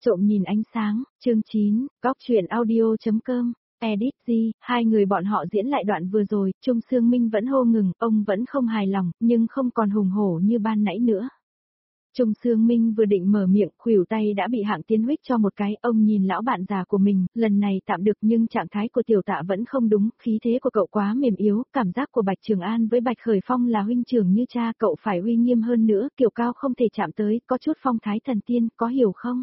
Trộm nhìn ánh sáng, chương 9, góc truyện audio.com, edit G, hai người bọn họ diễn lại đoạn vừa rồi, Trung Sương Minh vẫn hô ngừng, ông vẫn không hài lòng, nhưng không còn hùng hổ như ban nãy nữa. Trung Sương Minh vừa định mở miệng, khuỷu tay đã bị Hạng Tiến huých cho một cái, ông nhìn lão bạn già của mình, lần này tạm được nhưng trạng thái của tiểu tạ vẫn không đúng, khí thế của cậu quá mềm yếu, cảm giác của Bạch Trường An với Bạch Khởi Phong là huynh trưởng như cha, cậu phải uy nghiêm hơn nữa, kiểu cao không thể chạm tới, có chút phong thái thần tiên, có hiểu không?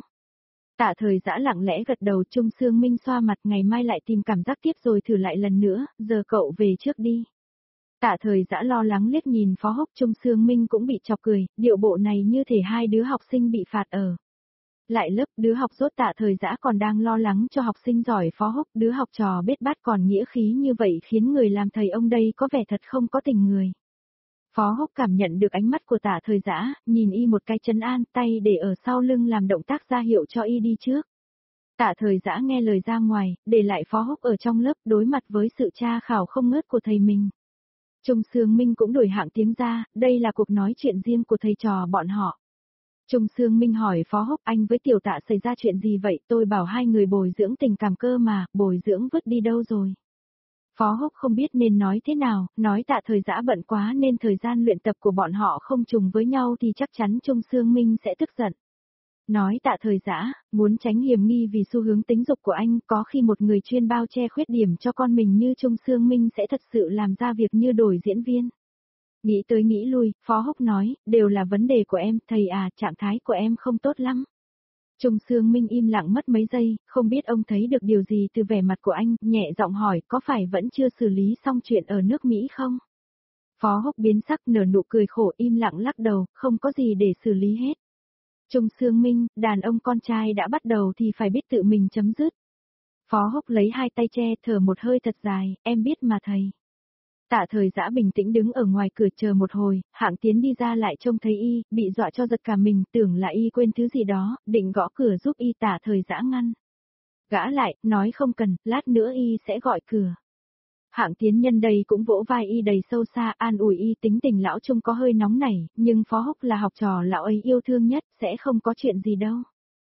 Tạ Thời Dã lặng lẽ gật đầu. Trung Sương Minh xoa mặt, ngày mai lại tìm cảm giác tiếp rồi thử lại lần nữa, giờ cậu về trước đi. Tạ Thời Dã lo lắng liếc nhìn Phó Húc. Trung Sương Minh cũng bị chọc cười, điệu bộ này như thể hai đứa học sinh bị phạt ở lại lớp, đứa học dốt Tạ Thời Dã còn đang lo lắng cho học sinh giỏi Phó Húc, đứa học trò bết bát còn nghĩa khí như vậy khiến người làm thầy ông đây có vẻ thật không có tình người. Phó Húc cảm nhận được ánh mắt của Tạ Thời Dã, nhìn y một cái trấn an, tay để ở sau lưng làm động tác ra hiệu cho y đi trước. Tạ Thời Dã nghe lời ra ngoài, để lại Phó Húc ở trong lớp đối mặt với sự tra khảo không ngớt của thầy mình. Trung Sương Minh cũng đổi hạng tiếng ra, đây là cuộc nói chuyện riêng của thầy trò bọn họ. Trung Sương Minh hỏi Phó Húc, anh với Tiểu Tạ xảy ra chuyện gì vậy, tôi bảo hai người bồi dưỡng tình cảm cơ mà, bồi dưỡng vứt đi đâu rồi. Phó Húc không biết nên nói thế nào, nói Tạ Thời Dã bận quá nên thời gian luyện tập của bọn họ không trùng với nhau thì chắc chắn Trung Sương Minh sẽ tức giận. Nói Tạ Thời Dã, muốn tránh hiểm nghi vì xu hướng tính dục của anh, có khi một người chuyên bao che khuyết điểm cho con mình như Trung Sương Minh sẽ thật sự làm ra việc như đổi diễn viên. Nghĩ tới nghĩ lui, Phó Húc nói, đều là vấn đề của em, thầy à, trạng thái của em không tốt lắm. Trung Sương Minh im lặng mất mấy giây, không biết ông thấy được điều gì từ vẻ mặt của anh, nhẹ giọng hỏi, có phải vẫn chưa xử lý xong chuyện ở nước Mỹ không? Phó Húc biến sắc nở nụ cười khổ im lặng lắc đầu, không có gì để xử lý hết. Trung Sương Minh, đàn ông con trai đã bắt đầu thì phải biết tự mình chấm dứt. Phó Húc lấy hai tay che thở một hơi thật dài, em biết mà thầy. Tạ Thời Dã bình tĩnh đứng ở ngoài cửa chờ một hồi, Hạng Tiến đi ra lại trông thấy y, bị dọa cho giật cả mình, tưởng là y quên thứ gì đó, định gõ cửa giúp y. Tạ Thời Dã ngăn gã lại, nói không cần, lát nữa y sẽ gọi cửa. Hạng Tiến nhân đây cũng vỗ vai y đầy sâu xa, an ủi y, tính tình lão Trung có hơi nóng nảy, nhưng Phó Húc là học trò lão ấy yêu thương nhất, sẽ không có chuyện gì đâu.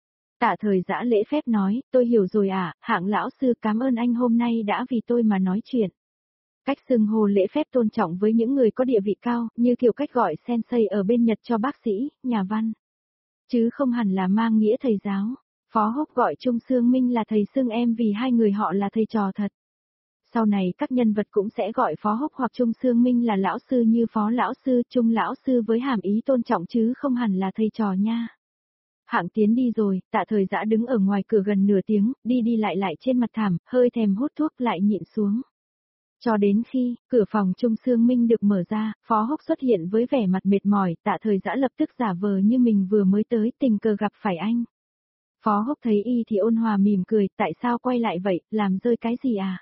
Tạ Thời Dã lễ phép nói, tôi hiểu rồi à, Hạng lão sư, cảm ơn anh hôm nay đã vì tôi mà nói chuyện. Cách xưng hô lễ phép tôn trọng với những người có địa vị cao, như kiểu cách gọi sensei ở bên Nhật cho bác sĩ, nhà văn. Chứ không hẳn là mang nghĩa thầy giáo. Phó Húc gọi Trung Sương Minh là thầy, xưng em vì hai người họ là thầy trò thật. Sau này các nhân vật cũng sẽ gọi Phó Húc hoặc Trung Sương Minh là lão sư như Phó lão sư, Trung lão sư với hàm ý tôn trọng chứ không hẳn là thầy trò nha. Hạng Tiến đi rồi, Tạ Thời Dã đứng ở ngoài cửa gần nửa tiếng, đi đi lại lại trên mặt thảm, hơi thèm hút thuốc lại nhịn xuống. Cho đến khi, cửa phòng Trung Sương Minh được mở ra, Phó Húc xuất hiện với vẻ mặt mệt mỏi, Tạ Thời Dã lập tức giả vờ như mình vừa mới tới, tình cờ gặp phải anh. Phó Húc thấy y thì ôn hòa mỉm cười, tại sao quay lại vậy, làm rơi cái gì à?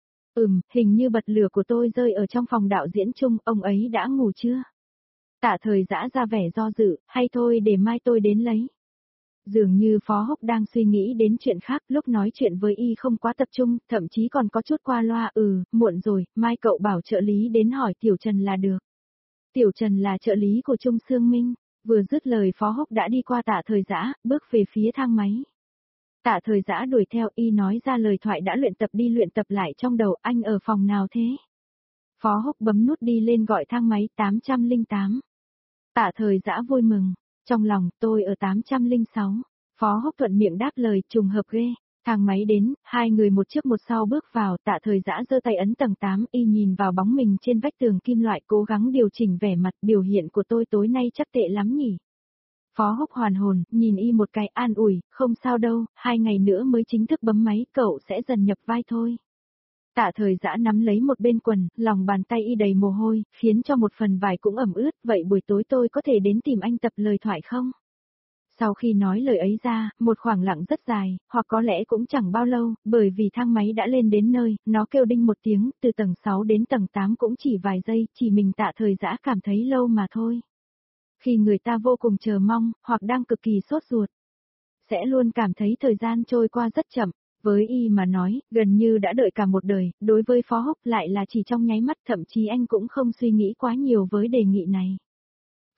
Hình như bật lửa của tôi rơi ở trong phòng đạo diễn chung, ông ấy đã ngủ chưa? Tạ Thời Dã ra vẻ do dự, hay thôi để mai tôi đến lấy. Dường như Phó Húc đang suy nghĩ đến chuyện khác, lúc nói chuyện với y không quá tập trung, thậm chí còn có chút qua loa, muộn rồi, mai cậu bảo trợ lý đến hỏi Tiểu Trần là được. Tiểu Trần là trợ lý của Trung Sương Minh, vừa dứt lời Phó Húc đã đi qua Tạ Thời Dã, bước về phía thang máy. Tạ Thời Dã đuổi theo, y nói ra lời thoại đã luyện tập đi luyện tập lại trong đầu, anh ở phòng nào thế? Phó Húc bấm nút đi lên gọi thang máy 808. Tạ Thời Dã vui mừng, trong lòng, tôi ở 806. Phó Húc thuận miệng đáp lời, trùng hợp ghê. Thang máy đến, hai người một trước một sau bước vào, Tạ Thời Dã giơ tay ấn tầng 8, y nhìn vào bóng mình trên vách tường kim loại, cố gắng điều chỉnh vẻ mặt, biểu hiện của tôi tối nay chắc tệ lắm nhỉ. Phó Húc hoàn hồn, nhìn y một cái, an ủi, không sao đâu, 2 ngày nữa mới chính thức bấm máy, cậu sẽ dần nhập vai thôi. Tạ Thời Dã nắm lấy một bên quần, lòng bàn tay y đầy mồ hôi, khiến cho một phần vải cũng ẩm ướt, vậy buổi tối tôi có thể đến tìm anh tập lời thoại không? Sau khi nói lời ấy ra, một khoảng lặng rất dài, hoặc có lẽ cũng chẳng bao lâu, bởi vì thang máy đã lên đến nơi, nó kêu đinh một tiếng, từ tầng 6 đến tầng 8 cũng chỉ vài giây, chỉ mình Tạ Thời Dã cảm thấy lâu mà thôi. Khi người ta vô cùng chờ mong, hoặc đang cực kỳ sốt ruột, sẽ luôn cảm thấy thời gian trôi qua rất chậm. Với y mà nói, gần như đã đợi cả một đời, đối với Phó Húc lại là chỉ trong nháy mắt, thậm chí anh cũng không suy nghĩ quá nhiều với đề nghị này.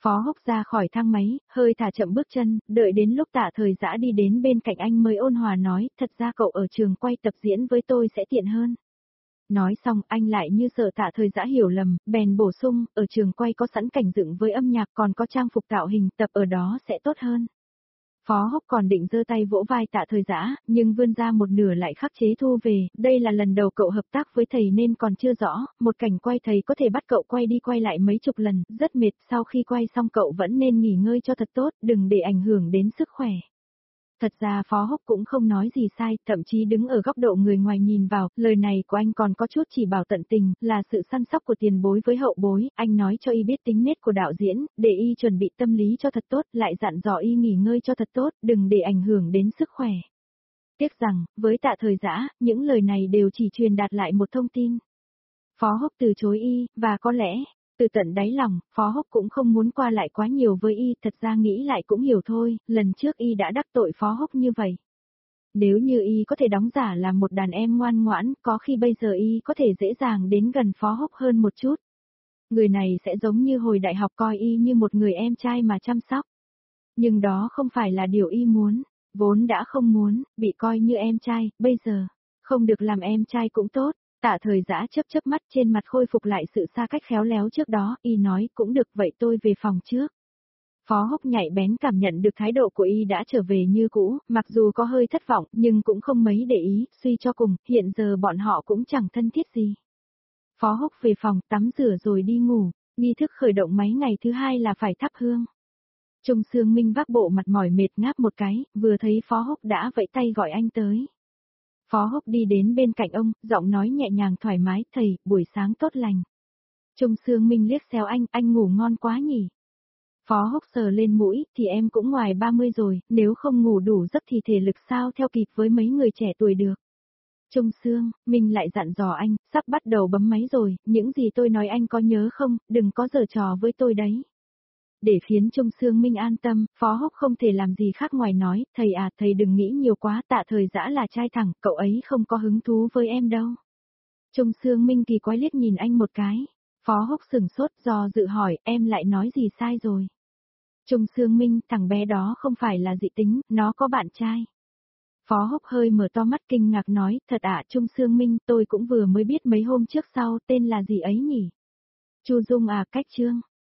Phó Húc ra khỏi thang máy, hơi thả chậm bước chân, đợi đến lúc Tạ Thời Dã đi đến bên cạnh anh mới ôn hòa nói, thật ra cậu ở trường quay tập diễn với tôi sẽ tiện hơn. Nói xong anh lại như sợ Tạ Thời Dã hiểu lầm, bèn bổ sung, ở trường quay có sẵn cảnh dựng với âm nhạc còn có trang phục tạo hình, tập ở đó sẽ tốt hơn. Phó Húc còn định giơ tay vỗ vai Tạ Thời Dã, nhưng vươn ra một nửa lại khắc chế thu về, đây là lần đầu cậu hợp tác với thầy nên còn chưa rõ, một cảnh quay thầy có thể bắt cậu quay đi quay lại mấy chục lần, rất mệt, sau khi quay xong cậu vẫn nên nghỉ ngơi cho thật tốt, đừng để ảnh hưởng đến sức khỏe. Thật ra Phó Húc cũng không nói gì sai, thậm chí đứng ở góc độ người ngoài nhìn vào, lời này của anh còn có chút chỉ bảo tận tình, là sự săn sóc của tiền bối với hậu bối, anh nói cho y biết tính nết của đạo diễn, để y chuẩn bị tâm lý cho thật tốt, lại dặn dò y nghỉ ngơi cho thật tốt, đừng để ảnh hưởng đến sức khỏe. Tiếc rằng, với Tạ Thời Dã, những lời này đều chỉ truyền đạt lại một thông tin. Phó Húc từ chối y, và có lẽ, từ tận đáy lòng, Phó Húc cũng không muốn qua lại quá nhiều với y, thật ra nghĩ lại cũng hiểu thôi, lần trước y đã đắc tội Phó Húc như vậy. Nếu như y có thể đóng giả là một đàn em ngoan ngoãn, có khi bây giờ y có thể dễ dàng đến gần Phó Húc hơn một chút. Người này sẽ giống như hồi đại học coi y như một người em trai mà chăm sóc. Nhưng đó không phải là điều y muốn, vốn đã không muốn, bị coi như em trai, bây giờ, không được làm em trai cũng tốt. Tạ Thời Dã chớp chớp mắt, trên mặt khôi phục lại sự xa cách khéo léo trước đó, y nói, cũng được vậy tôi về phòng trước. Phó Húc nhạy bén cảm nhận được thái độ của y đã trở về như cũ, mặc dù có hơi thất vọng, nhưng cũng không mấy để ý, suy cho cùng, hiện giờ bọn họ cũng chẳng thân thiết gì. Phó Húc về phòng, tắm rửa rồi đi ngủ, nghi thức khởi động máy ngày thứ hai là phải thắp hương. Trung Sương Minh vác bộ mặt mỏi mệt ngáp một cái, vừa thấy Phó Húc đã vẫy tay gọi anh tới. Phó Húc đi đến bên cạnh ông, giọng nói nhẹ nhàng thoải mái, thầy, buổi sáng tốt lành. Trung Sương Minh liếc xéo anh ngủ ngon quá nhỉ. Phó Húc sờ lên mũi, thì em cũng ngoài 30 rồi, nếu không ngủ đủ giấc thì thể lực sao theo kịp với mấy người trẻ tuổi được. Trung Sương Minh lại dặn dò anh, sắp bắt đầu bấm máy rồi, những gì tôi nói anh có nhớ không, đừng có giở trò với tôi đấy. Để khiến Trung Sương Minh an tâm, Phó Húc không thể làm gì khác ngoài nói, thầy à, thầy đừng nghĩ nhiều quá, Tạ Thời Dã là trai thẳng, cậu ấy không có hứng thú với em đâu. Trung Sương Minh kỳ quái liếc nhìn anh một cái. Phó Húc sừng sốt, do dự hỏi, em lại nói gì sai rồi. Trung Sương Minh, thằng bé đó không phải là dị tính, nó có bạn trai. Phó Húc hơi mở to mắt kinh ngạc nói, thật ạ, Trung Sương Minh, tôi cũng vừa mới biết mấy hôm trước sau, tên là gì ấy nhỉ? Chu Dung à, cách Trương.